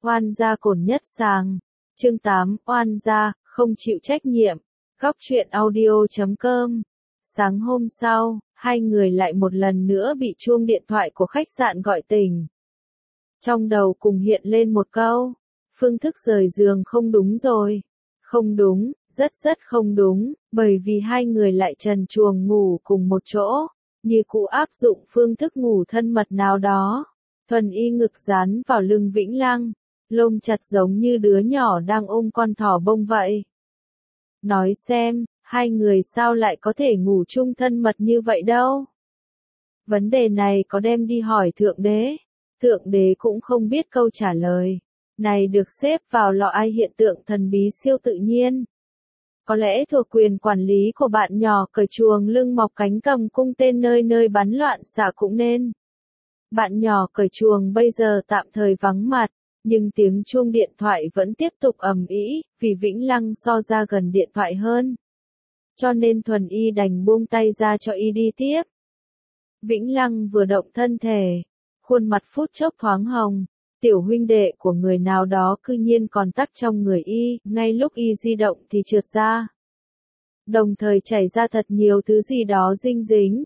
Oan gia cổn nhất sàng. Chương 8, oan gia, không chịu trách nhiệm. Góc truyện audio.com. Sáng hôm sau, hai người lại một lần nữa bị chuông điện thoại của khách sạn gọi tỉnh. Trong đầu cùng hiện lên một câu, phương thức rời giường không đúng rồi. Không đúng, rất không đúng, bởi vì hai người lại trần truồng ngủ cùng một chỗ, như cụ áp dụng phương thức ngủ thân mật nào đó. Thuần Y ngực dán vào lưng Vĩnh Lăng, lôm chặt giống như đứa nhỏ đang ôm con thỏ bông vậy. Nói xem, hai người sao lại có thể ngủ chung thân mật như vậy đâu? Vấn đề này có đem đi hỏi Thượng Đế. Thượng Đế cũng không biết câu trả lời. Này được xếp vào lọ ai hiện tượng thần bí siêu tự nhiên. Có lẽ thuộc quyền quản lý của bạn nhỏ cởi chuồng lưng mọc cánh cầm cung tên nơi nơi bắn loạn xạ cũng nên. Bạn nhỏ cởi chuồng bây giờ tạm thời vắng mặt, nhưng tiếng chuông điện thoại vẫn tiếp tục ầm ĩ, vì Vĩnh Lăng so ra gần điện thoại hơn. Cho nên Thuần Y đành buông tay ra cho Y đi tiếp. Vĩnh Lăng vừa động thân thể, khuôn mặt phút chốc thoáng hồng, tiểu huynh đệ của người nào đó cư nhiên còn tắc trong người Y, ngay lúc Y di động thì trượt ra. Đồng thời chảy ra thật nhiều thứ gì đó dinh dính.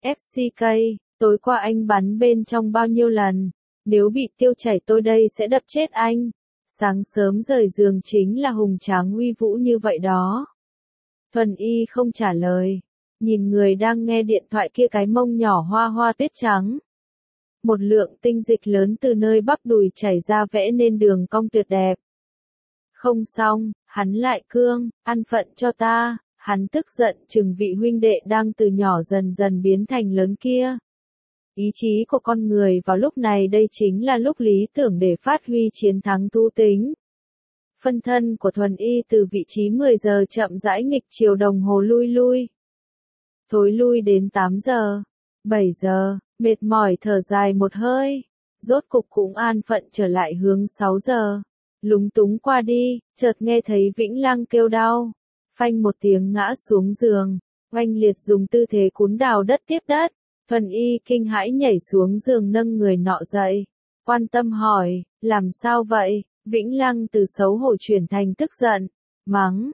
FCK, tối qua anh bắn bên trong bao nhiêu lần, nếu bị tiêu chảy tôi đây sẽ đập chết anh. Sáng sớm rời giường chính là hùng tráng uy vũ như vậy đó. Thuần Y không trả lời, nhìn người đang nghe điện thoại kia cái mông nhỏ hoa hoa tuyết trắng. Một lượng tinh dịch lớn từ nơi bắp đùi chảy ra vẽ nên đường cong tuyệt đẹp. Không xong, hắn lại cương, ăn phận cho ta, hắn tức giận chừng vị huynh đệ đang từ nhỏ dần dần biến thành lớn kia. Ý chí của con người vào lúc này đây chính là lúc lý tưởng để phát huy chiến thắng thú tính. Phân thân của Thuần Y từ vị trí 10 giờ chậm rãi nghịch chiều đồng hồ lui. Thối lui đến 8 giờ, 7 giờ, mệt mỏi thở dài một hơi. Rốt cục cũng an phận trở lại hướng 6 giờ. Lúng túng qua đi, chợt nghe thấy Vĩnh Lăng kêu đau. Phanh một tiếng ngã xuống giường, oanh liệt dùng tư thế cún đào đất tiếp đất. Thuần Y kinh hãi nhảy xuống giường nâng người nọ dậy. Quan tâm hỏi, làm sao vậy? Vĩnh Lăng từ xấu hổ chuyển thành tức giận. Mắng,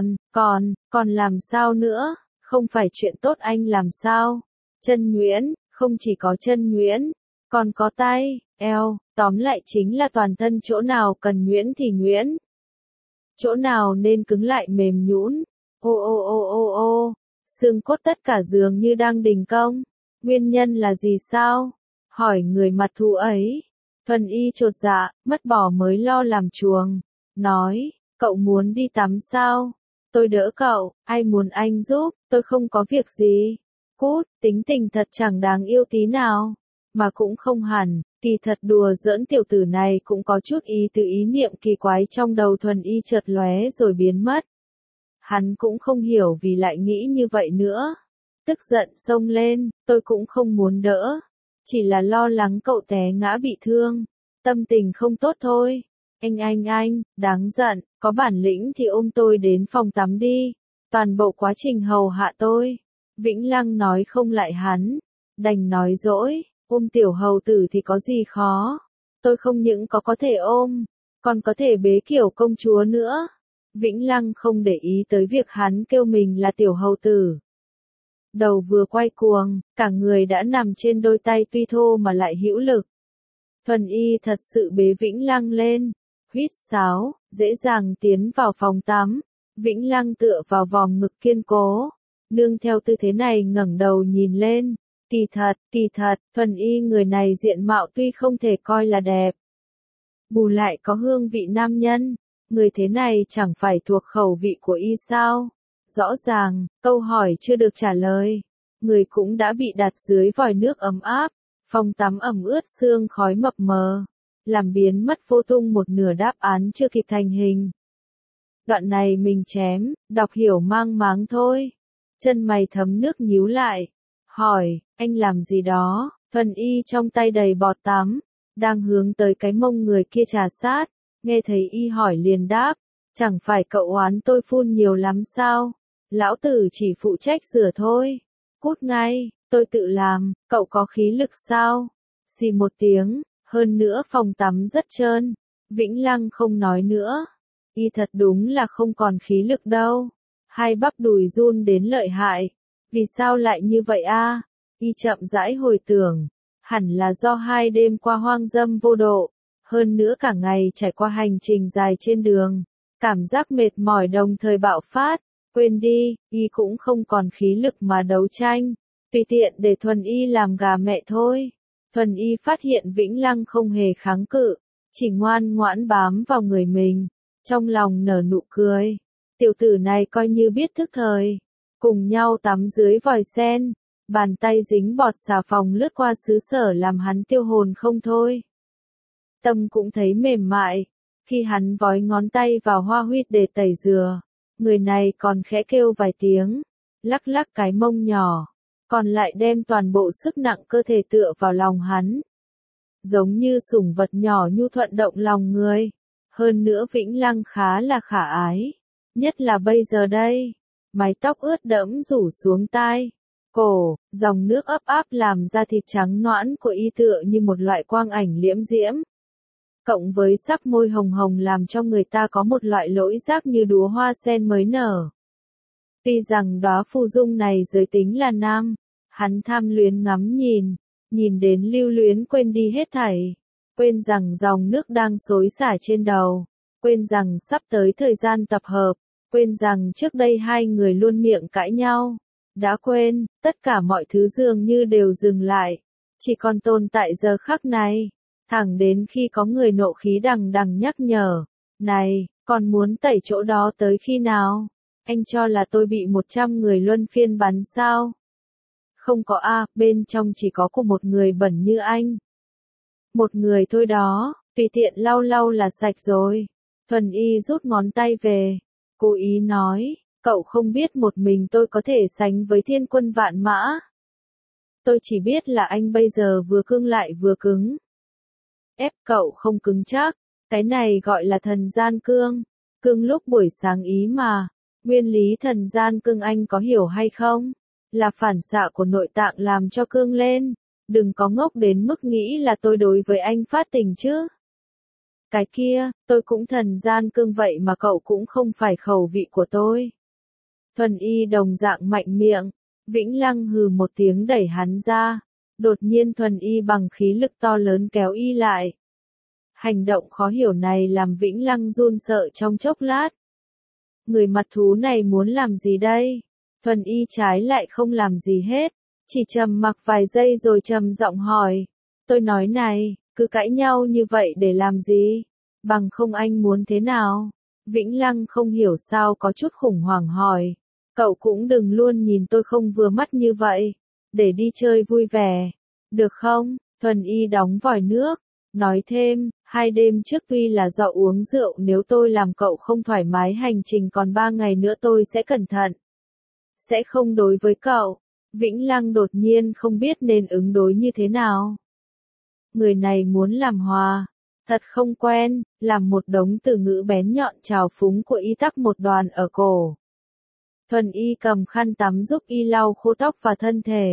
còn làm sao nữa? Không phải chuyện tốt anh làm sao? Chân nhuyễn, không chỉ có chân nhuyễn, còn có tay, eo, tóm lại chính là toàn thân chỗ nào cần nhuyễn thì nhuyễn. Chỗ nào nên cứng lại mềm nhũn. Ô, xương cốt tất cả dường như đang đình công. Nguyên nhân là gì sao? Hỏi người mặt thù ấy. Thuần Y chột dạ, mất bỏ mới lo làm chuồng. Nói, cậu muốn đi tắm sao? Tôi đỡ cậu, ai muốn anh giúp, tôi không có việc gì. Cút, tính tình thật chẳng đáng yêu tí nào. Mà cũng không hẳn, kỳ thật đùa giỡn tiểu tử này cũng có chút ý niệm kỳ quái trong đầu Thuần Y chợt lóe rồi biến mất. Hắn cũng không hiểu vì lại nghĩ như vậy nữa. Tức giận xông lên, tôi cũng không muốn đỡ. Chỉ là lo lắng cậu té ngã bị thương. Tâm tình không tốt thôi. Anh, đáng giận, có bản lĩnh thì ôm tôi đến phòng tắm đi. Toàn bộ quá trình hầu hạ tôi. Vĩnh Lăng nói không lại hắn. Đành nói dỗi, ôm tiểu hầu tử thì có gì khó. Tôi không những có thể ôm, còn có thể bế kiểu công chúa nữa. Vĩnh Lăng không để ý tới việc hắn kêu mình là tiểu hầu tử. Đầu vừa quay cuồng, cả người đã nằm trên đôi tay tuy thô mà lại hữu lực. Thuần Y thật sự bế Vĩnh Lăng lên, huýt sáo, dễ dàng tiến vào phòng tắm. Vĩnh Lăng tựa vào vòng ngực kiên cố, nương theo tư thế này ngẩng đầu nhìn lên. Kỳ thật, Thuần Y người này diện mạo tuy không thể coi là đẹp, bù lại có hương vị nam nhân. Người thế này chẳng phải thuộc khẩu vị của Y sao? Rõ ràng, câu hỏi chưa được trả lời. Người cũng đã bị đặt dưới vòi nước ấm áp. Phòng tắm ẩm ướt sương khói mập mờ. Làm biến mất vô tung một nửa đáp án chưa kịp thành hình. Đoạn này mình chém, đọc hiểu mang máng thôi. Chân mày thấm nước nhíu lại. Hỏi, anh làm gì đó? Thuần Y trong tay đầy bọt tắm. Đang hướng tới cái mông người kia trà sát. Nghe thấy Y hỏi liền đáp. Chẳng phải cậu oán tôi phun nhiều lắm sao? Lão tử chỉ phụ trách rửa thôi. Cút ngay, tôi tự làm, cậu có khí lực sao? Xì một tiếng, hơn nữa phòng tắm rất trơn. Vĩnh Lăng không nói nữa. Y thật đúng là không còn khí lực đâu. Hai bắp đùi run đến lợi hại. Vì sao lại như vậy a? Y chậm rãi hồi tưởng. Hẳn là do 2 đêm qua hoang dâm vô độ. Hơn nữa cả ngày trải qua hành trình dài trên đường. Cảm giác mệt mỏi đồng thời bạo phát. Quên đi, Y cũng không còn khí lực mà đấu tranh. Tùy tiện để Thuần Y làm gà mẹ thôi. Thuần Y phát hiện Vĩnh Lăng không hề kháng cự. Chỉ ngoan ngoãn bám vào người mình. Trong lòng nở nụ cười. Tiểu tử này coi như biết thức thời. Cùng nhau tắm dưới vòi sen. Bàn tay dính bọt xà phòng lướt qua xứ sở làm hắn tiêu hồn không thôi. Tâm cũng thấy mềm mại. Khi hắn vói ngón tay vào hoa huyết để tẩy dừa. Người này còn khẽ kêu vài tiếng. Lắc lắc cái mông nhỏ. Còn lại đem toàn bộ sức nặng cơ thể tựa vào lòng hắn. Giống như sủng vật nhỏ nhu thuận động lòng người. Hơn nữa Vĩnh Lăng khá là khả ái. Nhất là bây giờ đây. Mái tóc ướt đẫm rủ xuống tai. Cổ, dòng nước ấp áp làm da thịt trắng nõn của Y tựa như một loại quang ảnh liễm diễm. Cộng với sắc môi hồng hồng làm cho người ta có một loại lỗi giác như đóa hoa sen mới nở. Tuy rằng đóa phù dung này giới tính là nam, hắn tham luyến ngắm nhìn đến lưu luyến quên đi hết thảy. Quên rằng dòng nước đang xối xả trên đầu, quên rằng sắp tới thời gian tập hợp, quên rằng trước đây hai người luôn miệng cãi nhau. Đã quên, tất cả mọi thứ dường như đều dừng lại, chỉ còn tồn tại giờ khắc này. Thẳng đến khi có người nộ khí đằng đằng nhắc nhở, này, còn muốn tẩy chỗ đó tới khi nào? Anh cho là tôi bị 100 người luân phiên bắn sao? Không có a, bên trong chỉ có của một người bẩn như anh. Một người thôi đó, tùy tiện lau lau là sạch rồi. Thuần Y rút ngón tay về, cố ý nói, cậu không biết một mình tôi có thể sánh với thiên quân vạn mã. Tôi chỉ biết là anh bây giờ vừa cương lại vừa cứng. Ép cậu không cứng chắc, cái này gọi là thần gian cương. Cương lúc buổi sáng ý mà. Nguyên lý thần gian cương anh có hiểu hay không? Là phản xạ của nội tạng làm cho cương lên. Đừng có ngốc đến mức nghĩ là tôi đối với anh phát tình chứ. Cái kia, tôi cũng thần gian cương vậy mà cậu cũng không phải khẩu vị của tôi. Thuần Y đồng dạng mạnh miệng. Vĩnh Lăng hừ một tiếng đẩy hắn ra. Đột nhiên Thuần Y bằng khí lực to lớn kéo Y lại. Hành động khó hiểu này làm Vĩnh Lăng run sợ trong chốc lát. Người mặt thú này muốn làm gì đây? Thuần Y trái lại không làm gì hết. Chỉ trầm mặc vài giây rồi trầm giọng hỏi. Tôi nói này, cứ cãi nhau như vậy để làm gì? Bằng không anh muốn thế nào? Vĩnh Lăng không hiểu sao có chút khủng hoảng hỏi. Cậu cũng đừng luôn nhìn tôi không vừa mắt như vậy. Để đi chơi vui vẻ. Được không? Thuần Y đóng vòi nước. Nói thêm, 2 đêm trước tuy là do uống rượu, nếu tôi làm cậu không thoải mái hành trình còn 3 ngày nữa tôi sẽ cẩn thận. Sẽ không đối với cậu. Vĩnh Lăng đột nhiên không biết nên ứng đối như thế nào. Người này muốn làm hòa. Thật không quen, làm một đống từ ngữ bén nhọn trào phúng của Y tắc một đoàn ở cổ. Thuần Y cầm khăn tắm giúp Y lau khô tóc và thân thể.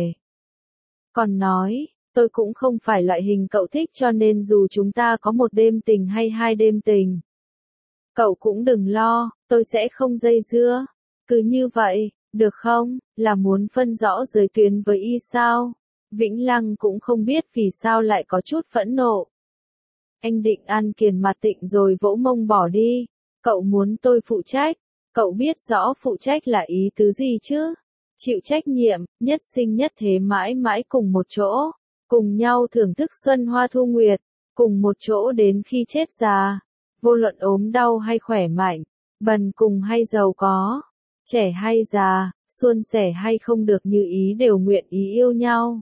Còn nói, tôi cũng không phải loại hình cậu thích cho nên dù chúng ta có 1 đêm tình hay 2 đêm tình. Cậu cũng đừng lo, tôi sẽ không dây dưa. Cứ như vậy, được không, là muốn phân rõ giới tuyến với Y sao? Vĩnh Lăng cũng không biết vì sao lại có chút phẫn nộ. Anh định ăn kiền mặt tịnh rồi vỗ mông bỏ đi. Cậu muốn tôi phụ trách. Cậu biết rõ phụ trách là ý tứ gì chứ? Chịu trách nhiệm, nhất sinh nhất thế mãi mãi cùng một chỗ. Cùng nhau thưởng thức xuân hoa thu nguyệt. Cùng một chỗ đến khi chết già. Vô luận ốm đau hay khỏe mạnh. Bần cùng hay giàu có. Trẻ hay già, suôn sẻ hay không được như ý đều nguyện ý yêu nhau.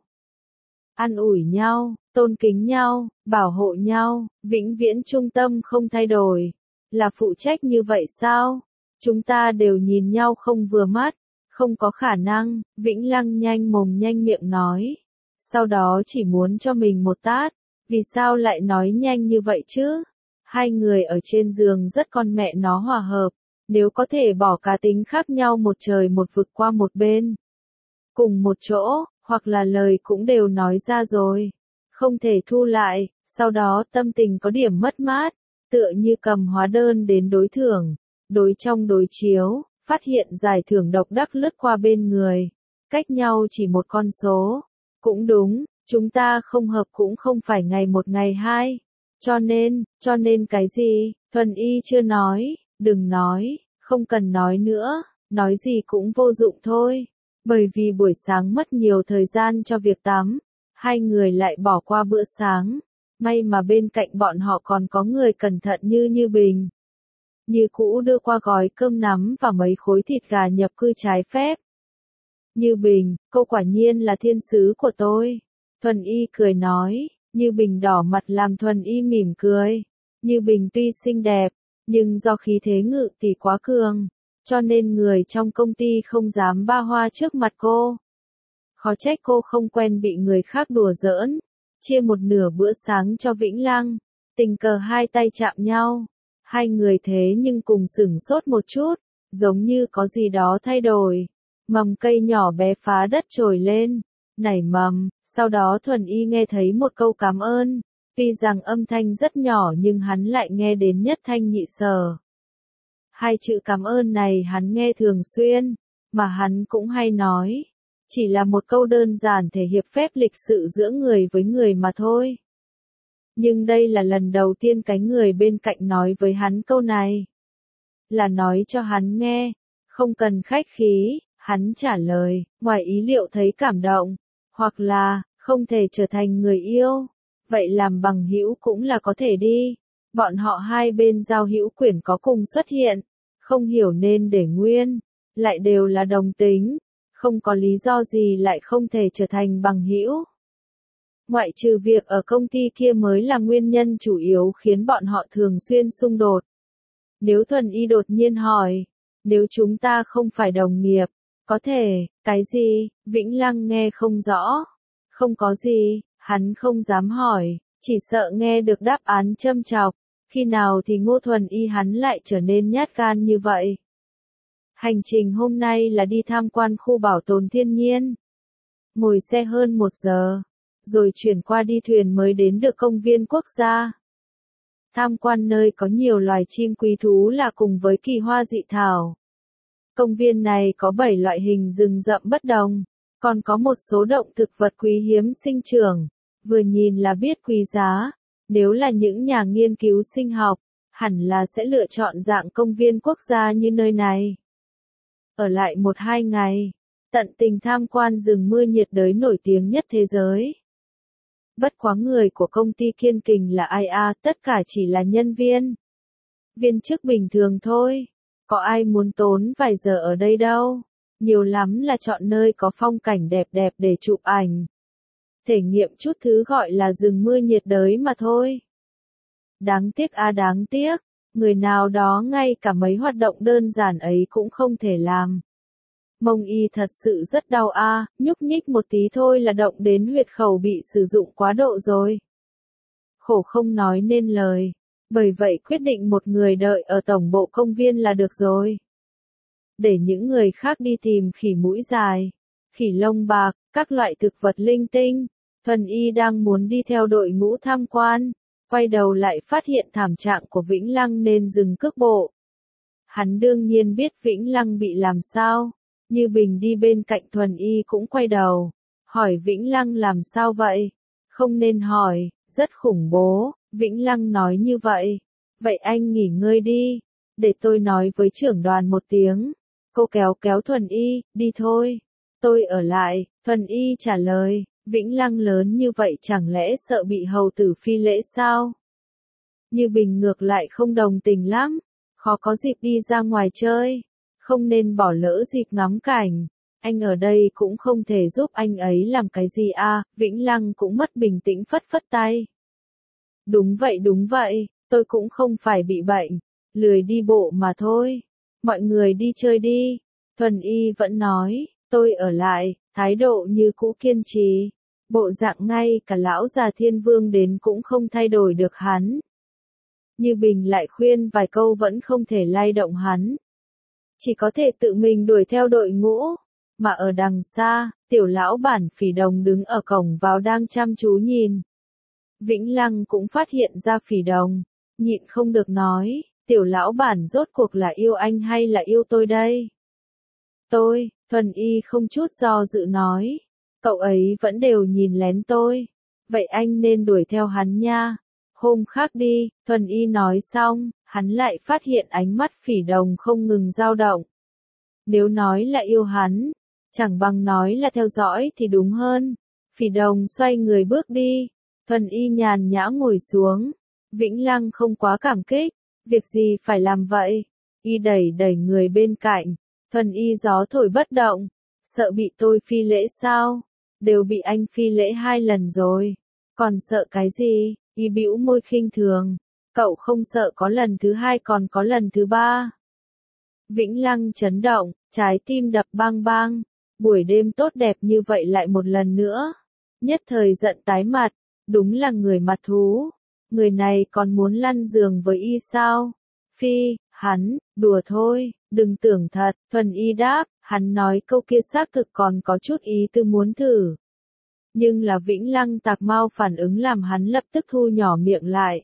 An ủi nhau, tôn kính nhau, bảo hộ nhau, vĩnh viễn trung tâm không thay đổi. Là phụ trách như vậy sao? Chúng ta đều nhìn nhau không vừa mắt. Không có khả năng, Vĩnh Lăng nhanh mồm nhanh miệng nói. Sau đó chỉ muốn cho mình một tát. Vì sao lại nói nhanh như vậy chứ? Hai người ở trên giường rất con mẹ nó hòa hợp. Nếu có thể bỏ cá tính khác nhau một trời một vực qua một bên. Cùng một chỗ, hoặc là lời cũng đều nói ra rồi. Không thể thu lại, sau đó tâm tình có điểm mất mát. tựa như cầm hóa đơn đến đối thưởng, đối trong đối chiếu, phát hiện giải thưởng độc đắc lướt qua bên người, cách nhau chỉ một con số. Cũng đúng, chúng ta không hợp cũng không phải ngày một ngày hai. Cho nên cái gì, Thuần Y chưa nói, đừng nói, không cần nói nữa, nói gì cũng vô dụng thôi. Bởi vì buổi sáng mất nhiều thời gian cho việc tắm, hai người lại bỏ qua bữa sáng. May mà bên cạnh bọn họ còn có người cẩn thận như Bình. Như cũ đưa qua gói cơm nắm và mấy khối thịt gà nhập cư trái phép. Như Bình, cô quả nhiên là thiên sứ của tôi. Thuần Y cười nói, Như Bình đỏ mặt làm Thuần Y mỉm cười. Như Bình tuy xinh đẹp, nhưng do khí thế ngự tỷ quá cường, cho nên người trong công ty không dám ba hoa trước mặt cô. Khó trách cô không quen bị người khác đùa giỡn. Chia một nửa bữa sáng cho Vĩnh Lăng, tình cờ hai tay chạm nhau. Hai người thế nhưng cùng sửng sốt một chút, giống như có gì đó thay đổi. Mầm cây nhỏ bé phá đất trồi lên, nảy mầm, sau đó Thuần Y nghe thấy một câu cảm ơn. Tuy rằng âm thanh rất nhỏ nhưng hắn lại nghe đến nhất thanh nhị sở. Hai chữ cảm ơn này hắn nghe thường xuyên, mà hắn cũng hay nói. Chỉ là một câu đơn giản thể hiện phép lịch sự giữa người với người mà thôi. Nhưng đây là lần đầu tiên cái người bên cạnh nói với hắn câu này. Là nói cho hắn nghe, không cần khách khí, hắn trả lời, ngoài ý liệu thấy cảm động, hoặc là, không thể trở thành người yêu. Vậy làm bằng hữu cũng là có thể đi. Bọn họ hai bên giao hữu quyển có cùng xuất hiện, không hiểu nên để nguyên, lại đều là đồng tính, không có lý do gì lại không thể trở thành bằng hữu. Ngoại trừ việc ở công ty kia mới là nguyên nhân chủ yếu khiến bọn họ thường xuyên xung đột. Nếu Thuần Y đột nhiên hỏi, nếu chúng ta không phải đồng nghiệp, có thể, cái gì, Vĩnh Lăng nghe không rõ. Không có gì, hắn không dám hỏi, chỉ sợ nghe được đáp án châm chọc. Khi nào thì Ngô Thuần Y hắn lại trở nên nhát gan như vậy? Hành trình hôm nay là đi tham quan khu bảo tồn thiên nhiên. Ngồi xe hơn 1 giờ, rồi chuyển qua đi thuyền mới đến được công viên quốc gia. Tham quan nơi có nhiều loài chim quý thú là cùng với kỳ hoa dị thảo. Công viên này có 7 loại hình rừng rậm bất đồng, còn có một số động thực vật quý hiếm sinh trưởng, vừa nhìn là biết quý giá. Nếu là những nhà nghiên cứu sinh học, hẳn là sẽ lựa chọn dạng công viên quốc gia như nơi này. Ở lại 1-2 ngày, tận tình tham quan rừng mưa nhiệt đới nổi tiếng nhất thế giới. Bất quá người của công ty Kiên Kình là ai à, tất cả chỉ là nhân viên. Viên chức bình thường thôi, có ai muốn tốn vài giờ ở đây đâu, nhiều lắm là chọn nơi có phong cảnh đẹp đẹp để chụp ảnh. Thể nghiệm chút thứ gọi là rừng mưa nhiệt đới mà thôi. Đáng tiếc à đáng tiếc, người nào đó ngay cả mấy hoạt động đơn giản ấy cũng không thể làm. Mông y thật sự rất đau a, nhúc nhích một tí thôi là động đến huyệt khẩu bị sử dụng quá độ rồi. Khổ không nói nên lời, bởi vậy quyết định một người đợi ở tổng bộ công viên là được rồi. Để những người khác đi tìm khỉ mũi dài, khỉ lông bạc, các loại thực vật linh tinh. Thuần Y đang muốn đi theo đội ngũ tham quan, quay đầu lại phát hiện thảm trạng của Vĩnh Lăng nên dừng cước bộ. Hắn đương nhiên biết Vĩnh Lăng bị làm sao, Như Bình đi bên cạnh Thuần Y cũng quay đầu, hỏi Vĩnh Lăng làm sao vậy? Không nên hỏi, rất khủng bố, Vĩnh Lăng nói như vậy. Vậy anh nghỉ ngơi đi, để tôi nói với trưởng đoàn một tiếng. Cô kéo kéo Thuần Y, đi thôi. Tôi ở lại, Thuần Y trả lời. Vĩnh Lăng lớn như vậy chẳng lẽ sợ bị hầu tử phi lễ sao? Như Bình ngược lại không đồng tình lắm, khó có dịp đi ra ngoài chơi, không nên bỏ lỡ dịp ngắm cảnh. Anh ở đây cũng không thể giúp anh ấy làm cái gì à, Vĩnh Lăng cũng mất bình tĩnh phất phất tay. Đúng vậy, tôi cũng không phải bị bệnh, lười đi bộ mà thôi. Mọi người đi chơi đi. Thuần Y vẫn nói, tôi ở lại, thái độ như cũ kiên trì. Bộ dạng ngay cả lão già Thiên Vương đến cũng không thay đổi được hắn. Như Bình lại khuyên vài câu vẫn không thể lay động hắn. Chỉ có thể tự mình đuổi theo đội ngũ. Mà ở đằng xa, tiểu lão bản Phỉ Đồng đứng ở cổng vào đang chăm chú nhìn. Vĩnh Lăng cũng phát hiện ra Phỉ Đồng. nhịn không được nói, tiểu lão bản rốt cuộc là yêu anh hay là yêu tôi đây? Tôi, Thuần Y không chút do dự nói, cậu ấy vẫn đều nhìn lén tôi, vậy anh nên đuổi theo hắn nha. Hôm khác đi, Thuần Y nói xong, hắn lại phát hiện ánh mắt Phỉ Đồng không ngừng dao động. Nếu nói là yêu hắn, chẳng bằng nói là theo dõi thì đúng hơn. Phỉ Đồng xoay người bước đi, Thuần Y nhàn nhã ngồi xuống. Vĩnh Lăng không quá cảm kích, việc gì phải làm vậy? Y đẩy đẩy người bên cạnh, Thuần Y gió thổi bất động, sợ bị tôi phi lễ sao? Đều bị anh phi lễ 2 lần rồi, còn sợ cái gì? Y bĩu môi khinh thường, cậu không sợ có lần thứ 2 còn có lần thứ 3. Vĩnh Lăng chấn động, trái tim đập bang bang, buổi đêm tốt đẹp như vậy lại một lần nữa. Nhất thời giận tái mặt, đúng là người mặt thú. Người này còn muốn lăn giường với Y sao? Phi, hắn, đùa thôi, đừng tưởng thật. Thuần Y đáp, hắn nói câu kia xác thực còn có chút ý tư muốn thử. Nhưng là Vĩnh Lăng tạc mau phản ứng làm hắn lập tức thu nhỏ miệng lại.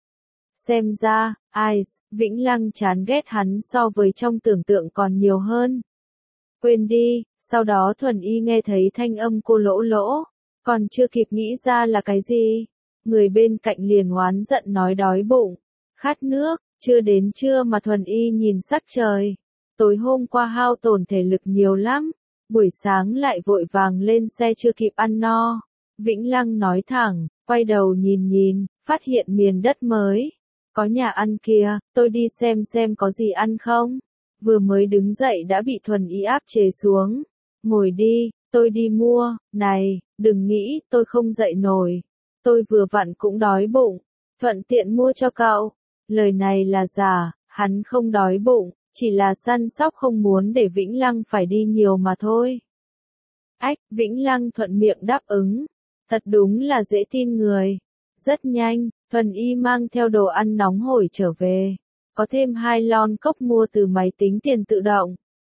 Xem ra, Vĩnh Lăng chán ghét hắn so với trong tưởng tượng còn nhiều hơn. Quên đi, sau đó Thuần Y nghe thấy thanh âm cô lỗ lỗ, còn chưa kịp nghĩ ra là cái gì. Người bên cạnh liền oán giận nói đói bụng, khát nước, chưa đến trưa mà Thuần Y nhìn sắc trời. Tối hôm qua hao tổn thể lực nhiều lắm, buổi sáng lại vội vàng lên xe chưa kịp ăn no. Vĩnh Lăng nói thẳng, quay đầu nhìn, phát hiện miền đất mới. Có nhà ăn kia, tôi đi xem có gì ăn không? Vừa mới đứng dậy đã bị Thuần Y áp chế xuống. Ngồi đi, tôi đi mua, này, đừng nghĩ tôi không dậy nổi. Tôi vừa vặn cũng đói bụng, thuận tiện mua cho cậu. Lời này là giả, hắn không đói bụng, chỉ là săn sóc không muốn để Vĩnh Lăng phải đi nhiều mà thôi. Vĩnh Lăng thuận miệng đáp ứng. Thật đúng là dễ tin người. Rất nhanh, Thuần Y mang theo đồ ăn nóng hổi trở về. Có thêm 2 lon cốc mua từ máy tính tiền tự động.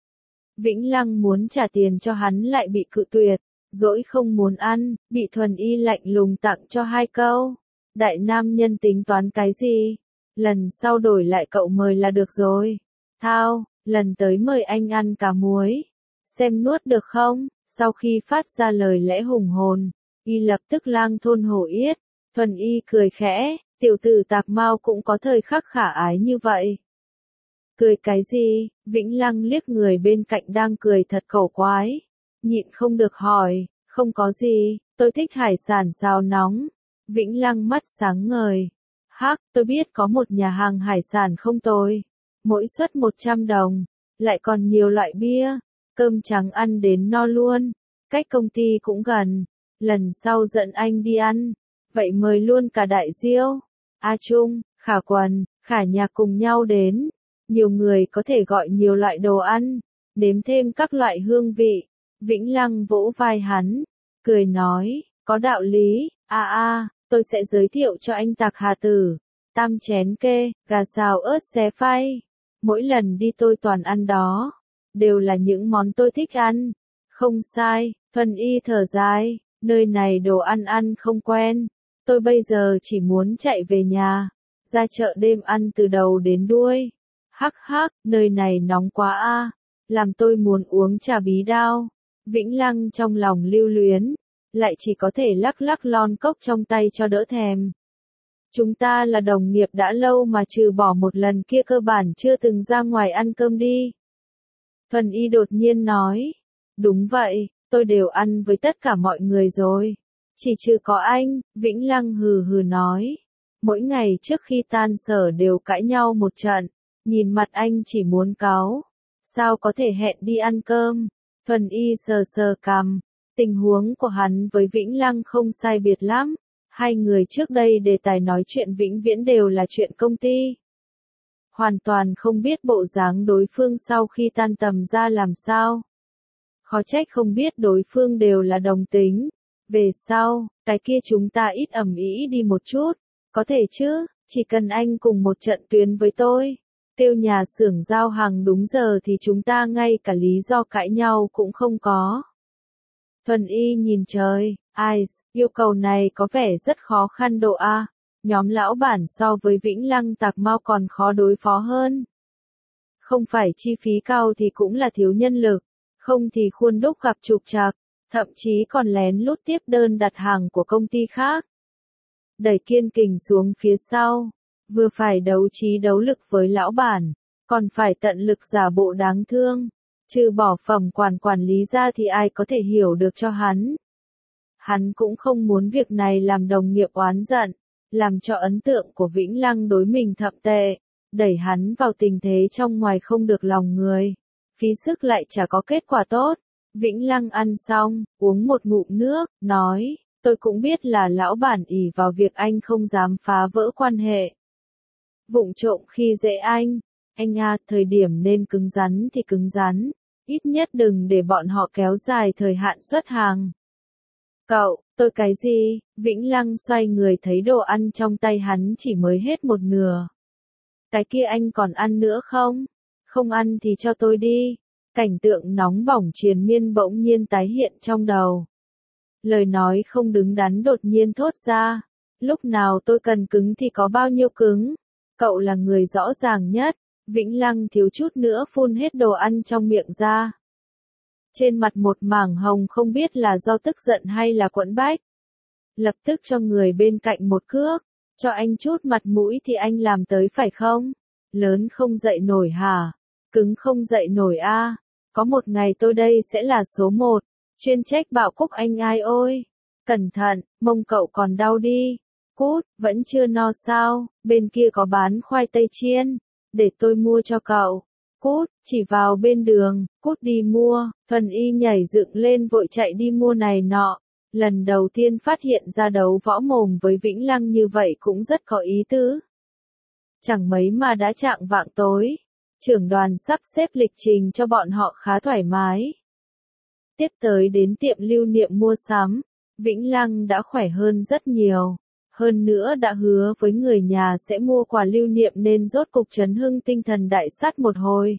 Vĩnh Lăng muốn trả tiền cho hắn lại bị cự tuyệt. Dỗi không muốn ăn, bị Thuần Y lạnh lùng tặng cho 2 câu. Đại nam nhân tính toán cái gì? Lần sau đổi lại cậu mời là được rồi. Thao, lần tới mời anh ăn cá muối. Xem nuốt được không? Sau khi phát ra lời lẽ hùng hồn, Y lập tức lang thôn hổ yết. Thuần Y cười khẽ, tiểu tử tạc mau cũng có thời khắc khả ái như vậy. Cười cái gì? Vĩnh Lăng liếc người bên cạnh đang cười thật cổ quái. Nhịn không được hỏi, không có gì, tôi thích hải sản xào nóng. Vĩnh Lăng mắt sáng ngời. Hắc, tôi biết có một nhà hàng hải sản không tồi. Mỗi suất 100 đồng, lại còn nhiều loại bia, cơm trắng ăn đến no luôn. Cách công ty cũng gần, lần sau dẫn anh đi ăn. Vậy mời luôn cả đại diêu. A Trung, Khả Quần, Khả Nhạc cùng nhau đến. Nhiều người có thể gọi nhiều loại đồ ăn, nếm thêm các loại hương vị. Vĩnh Lăng vỗ vai hắn, cười nói, có đạo lý, tôi sẽ giới thiệu cho anh Tạc Hà Tử. Tam chén kê, gà xào ớt xé phay. Mỗi lần đi tôi toàn ăn đó. Đều là những món tôi thích ăn. Không sai, Thuần Y thở dài, nơi này đồ ăn ăn không quen. Tôi bây giờ chỉ muốn chạy về nhà, ra chợ đêm ăn từ đầu đến đuôi. Hắc hắc, nơi này nóng quá a, làm tôi muốn uống trà bí đao. Vĩnh Lăng trong lòng lưu luyến, lại chỉ có thể lắc lắc lon cốc trong tay cho đỡ thèm. Chúng ta là đồng nghiệp đã lâu mà trừ bỏ một lần kia cơ bản chưa từng ra ngoài ăn cơm đi. Thuần Y đột nhiên nói, đúng vậy, tôi đều ăn với tất cả mọi người rồi. Chỉ trừ có anh, Vĩnh Lăng hừ hừ nói. Mỗi ngày trước khi tan sở đều cãi nhau một trận, nhìn mặt anh chỉ muốn cáu. Sao có thể hẹn đi ăn cơm? Thuần Y sờ sờ cằm, tình huống của hắn với Vĩnh Lăng không sai biệt lắm. 2 người trước đây đề tài nói chuyện vĩnh viễn đều là chuyện công ty. Hoàn toàn không biết bộ dáng đối phương sau khi tan tầm ra làm sao. Khó trách không biết đối phương đều là đồng tính. Về sau, cái kia chúng ta ít ầm ĩ đi một chút. Có thể chứ, chỉ cần anh cùng một trận tuyến với tôi. Kêu nhà xưởng giao hàng đúng giờ thì chúng ta ngay cả lý do cãi nhau cũng không có. Thuần Y nhìn trời, yêu cầu này có vẻ rất khó khăn độ A. Nhóm lão bản so với Vĩnh Lăng Tạc Mao còn khó đối phó hơn. Không phải chi phí cao thì cũng là thiếu nhân lực, không thì khuôn đúc gặp trục trặc, thậm chí còn lén lút tiếp đơn đặt hàng của công ty khác. Đẩy Kiên Kình xuống phía sau, vừa phải đấu trí đấu lực với lão bản, còn phải tận lực giả bộ đáng thương, trừ bỏ Phẩm quản lý ra thì ai có thể hiểu được cho hắn. Hắn cũng không muốn việc này làm đồng nghiệp oán giận, làm cho ấn tượng của Vĩnh Lăng đối mình thậm tệ, đẩy hắn vào tình thế trong ngoài không được lòng người, phí sức lại chả có kết quả tốt. Vĩnh Lăng ăn xong, uống một ngụm nước, nói, tôi cũng biết là lão bản ỷ vào việc anh không dám phá vỡ quan hệ. Vụng trộm khi dễ anh à, thời điểm nên cứng rắn thì cứng rắn, ít nhất đừng để bọn họ kéo dài thời hạn xuất hàng. Cậu, tôi cái gì? Vĩnh Lăng xoay người thấy đồ ăn trong tay hắn chỉ mới hết một nửa. Cái kia anh còn ăn nữa không? Không ăn thì cho tôi đi. Cảnh tượng nóng bỏng triền miên bỗng nhiên tái hiện trong đầu. Lời nói không đứng đắn đột nhiên thốt ra. Lúc nào tôi cần cứng thì có bao nhiêu cứng. Cậu là người rõ ràng nhất. Vĩnh Lăng thiếu chút nữa phun hết đồ ăn trong miệng ra. Trên mặt một mảng hồng không biết là do tức giận hay là quẫn bách. Lập tức cho người bên cạnh một cước. Cho anh chút mặt mũi thì anh làm tới phải không? Lớn không dậy nổi hả? Cứng không dậy nổi a. Có một ngày tôi đây sẽ là số một. Chuyên trách bạo cúc anh ai ôi. Cẩn thận, mông cậu còn đau đi. Cút, vẫn chưa no sao? Bên kia có bán khoai tây chiên. Để tôi mua cho cậu. Cút, chỉ vào bên đường, cút đi mua. Thuần Y nhảy dựng lên vội chạy đi mua này nọ. Lần đầu tiên phát hiện ra đấu võ mồm với Vĩnh Lăng như vậy cũng rất có ý tứ. Chẳng mấy mà đã chạng vạng tối. Trưởng đoàn sắp xếp lịch trình cho bọn họ khá thoải mái. Tiếp tới đến tiệm lưu niệm mua sắm, Vĩnh Lăng đã khỏe hơn rất nhiều. Hơn nữa đã hứa với người nhà sẽ mua quà lưu niệm nên rốt cục chấn hưng tinh thần đại sát một hồi.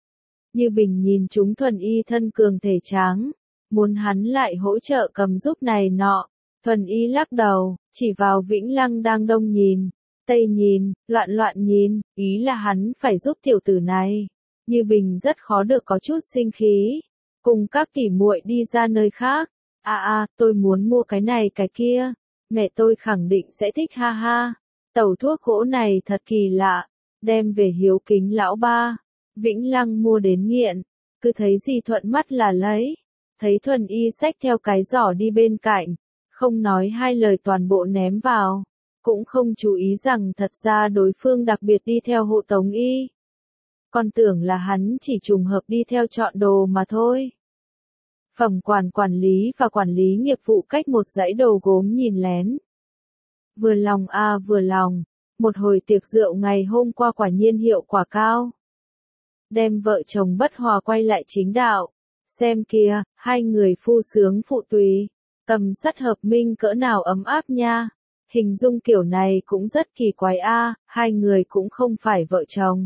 Như Bình nhìn chúng Thuần Y thân cường thể tráng, muốn hắn lại hỗ trợ cầm giúp này nọ. Thuần Y lắc đầu, chỉ vào Vĩnh Lăng đang đông nhìn, tây nhìn, loạn nhìn, ý là hắn phải giúp tiểu tử này. Như Bình rất khó được có chút sinh khí, cùng các tỉ muội đi ra nơi khác. Tôi muốn mua cái này cái kia, mẹ tôi khẳng định sẽ thích ha ha. Tẩu thuốc gỗ này thật kỳ lạ, đem về hiếu kính lão ba. Vĩnh Lăng mua đến nghiện, cứ thấy gì thuận mắt là lấy. Thấy Thuần Y xách theo cái giỏ đi bên cạnh, không nói hai lời toàn bộ ném vào, cũng không chú ý rằng thật ra đối phương đặc biệt đi theo hộ tống y. Còn tưởng là hắn chỉ trùng hợp đi theo chọn đồ mà thôi. Phẩm quản lý và quản lý nghiệp vụ cách một dãy đồ gốm nhìn lén. Vừa lòng vừa lòng, một hồi tiệc rượu ngày hôm qua quả nhiên hiệu quả cao. Đem vợ chồng bất hòa quay lại chính đạo. Xem kìa, hai người phu sướng phụ tùy, tầm sắt hợp minh cỡ nào ấm áp nha. Hình dung kiểu này cũng rất kỳ quái hai người cũng không phải vợ chồng.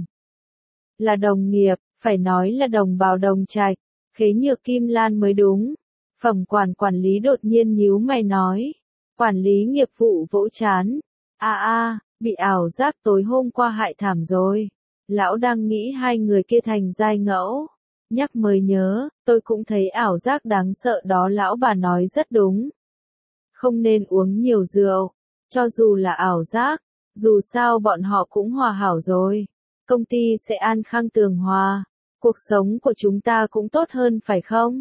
Là đồng nghiệp, phải nói là đồng bào đồng trạch, Khế Nhược Kim Lan mới đúng. Phẩm quản lý đột nhiên nhíu mày nói. Quản lý nghiệp vụ vỗ chán. Bị ảo giác tối hôm qua hại thảm rồi. Lão đang nghĩ hai người kia thành giai ngẫu. Nhắc mới nhớ, tôi cũng thấy ảo giác đáng sợ đó, lão bà nói rất đúng. Không nên uống nhiều rượu, cho dù là ảo giác, dù sao bọn họ cũng hòa hảo rồi. Công ty sẽ an khang tường hòa, cuộc sống của chúng ta cũng tốt hơn phải không?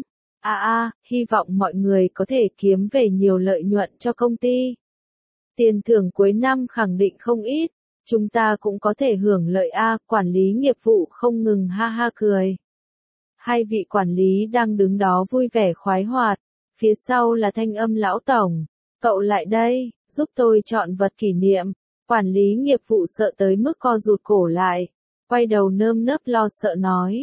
Hy vọng mọi người có thể kiếm về nhiều lợi nhuận cho công ty. Tiền thưởng cuối năm khẳng định không ít, chúng ta cũng có thể hưởng lợi quản lý nghiệp vụ không ngừng ha ha cười. Hai vị quản lý đang đứng đó vui vẻ khoái hoạt, phía sau là thanh âm lão tổng, cậu lại đây, giúp tôi chọn vật kỷ niệm. Quản lý nghiệp vụ sợ tới mức co rụt cổ lại, quay đầu nơm nớp lo sợ nói,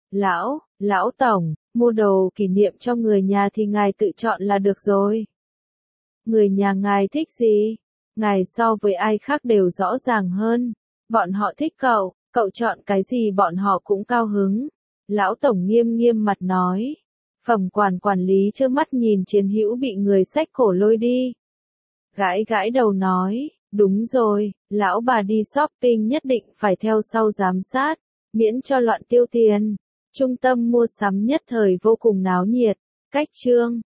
lão tổng, mua đồ kỷ niệm cho người nhà thì ngài tự chọn là được rồi. Người nhà ngài thích gì? Ngài so với ai khác đều rõ ràng hơn, bọn họ thích cậu chọn cái gì bọn họ cũng cao hứng. Lão tổng nghiêm mặt nói. Phẩm quản lý trơ mắt nhìn Chiến Hữu bị người xách cổ lôi đi. Gãi đầu nói, Đúng rồi, lão bà đi shopping nhất định phải theo sau giám sát, miễn cho loạn tiêu tiền. Trung tâm mua sắm nhất thời vô cùng náo nhiệt. Cách chương